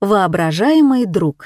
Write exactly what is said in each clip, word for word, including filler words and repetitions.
Воображаемый друг.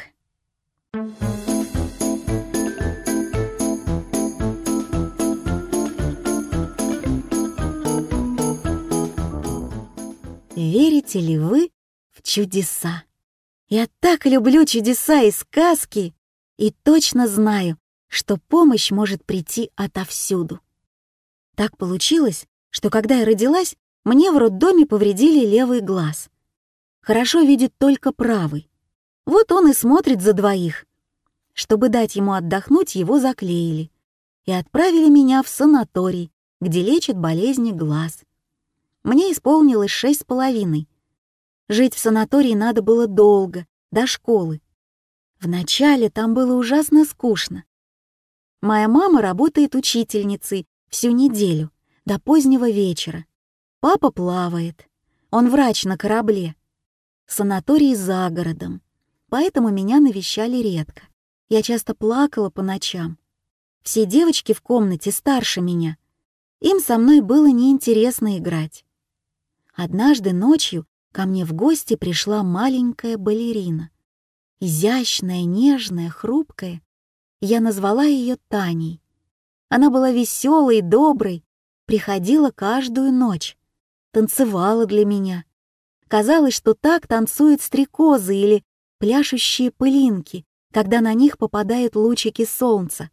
Верите ли вы в чудеса? Я так люблю чудеса и сказки, и точно знаю, что помощь может прийти отовсюду. Так получилось, что когда я родилась, мне в роддоме повредили левый глаз. Хорошо видит только правый. Вот он и смотрит за двоих. Чтобы дать ему отдохнуть, его заклеили и отправили меня в санаторий, где лечат болезни глаз. Мне исполнилось шесть с половиной. Жить в санатории надо было долго, до школы. Вначале там было ужасно скучно. Моя мама работает учительницей всю неделю, до позднего вечера. Папа плавает, он врач на корабле. Санаторий за городом, поэтому меня навещали редко. Я часто плакала по ночам. Все девочки в комнате старше меня. Им со мной было неинтересно играть. Однажды ночью ко мне в гости пришла маленькая балерина. Изящная, нежная, хрупкая. Я назвала ее Таней. Она была веселой, доброй, приходила каждую ночь, танцевала для меня. Казалось, что так танцуют стрекозы или пляшущие пылинки, когда на них попадают лучики солнца.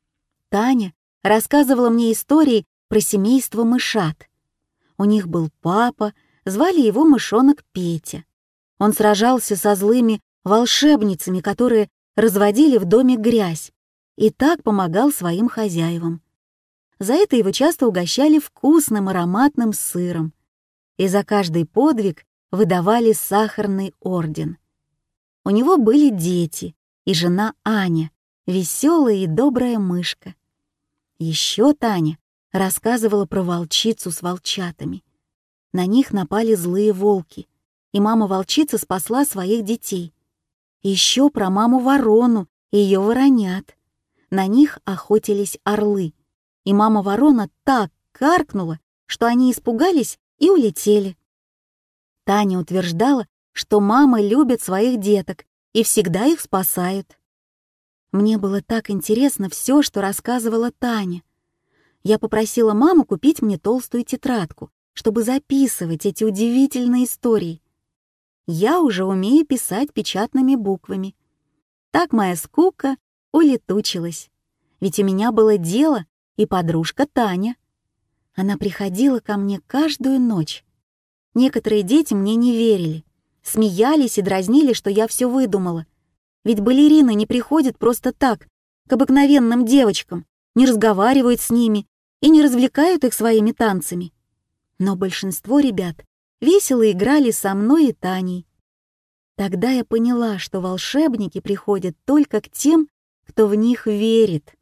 Таня рассказывала мне истории про семейство мышат. У них был папа, звали его мышонок Петя. Он сражался со злыми волшебницами, которые разводили в доме грязь, и так помогал своим хозяевам. За это его часто угощали вкусным ароматным сыром, и за каждый подвиг выдавали сахарный орден. У него были дети и жена Аня, веселая и добрая мышка. Еще Таня рассказывала про волчицу с волчатами. На них напали злые волки, и мама-волчица спасла своих детей. Еще про маму-ворону и ее воронят. На них охотились орлы, и мама-ворона так каркнула, что они испугались и улетели. Таня утверждала, что мамы любят своих деток и всегда их спасают. Мне было так интересно все, что рассказывала Таня. Я попросила маму купить мне толстую тетрадку, чтобы записывать эти удивительные истории. Я уже умею писать печатными буквами. Так моя скука улетучилась. Ведь у меня было дело и подружка Таня. Она приходила ко мне каждую ночь. Некоторые дети мне не верили, смеялись и дразнили, что я все выдумала. Ведь балерины не приходят просто так, к обыкновенным девочкам, не разговаривают с ними и не развлекают их своими танцами. Но большинство ребят весело играли со мной и Таней. Тогда я поняла, что волшебники приходят только к тем, кто в них верит.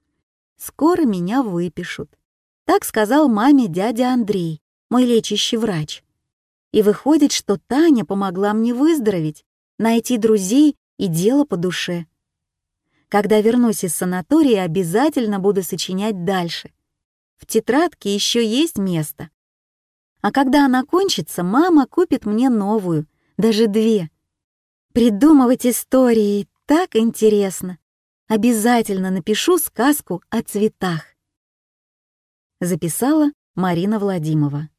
Скоро меня выпишут. Так сказал маме дядя Андрей, мой лечащий врач. И выходит, что Таня помогла мне выздороветь, найти друзей и дело по душе. Когда вернусь из санатория, обязательно буду сочинять дальше. В тетрадке еще есть место. А когда она кончится, мама купит мне новую, даже две. Придумывать истории так интересно. Обязательно напишу сказку о цветах. Записала Марина Владимирова.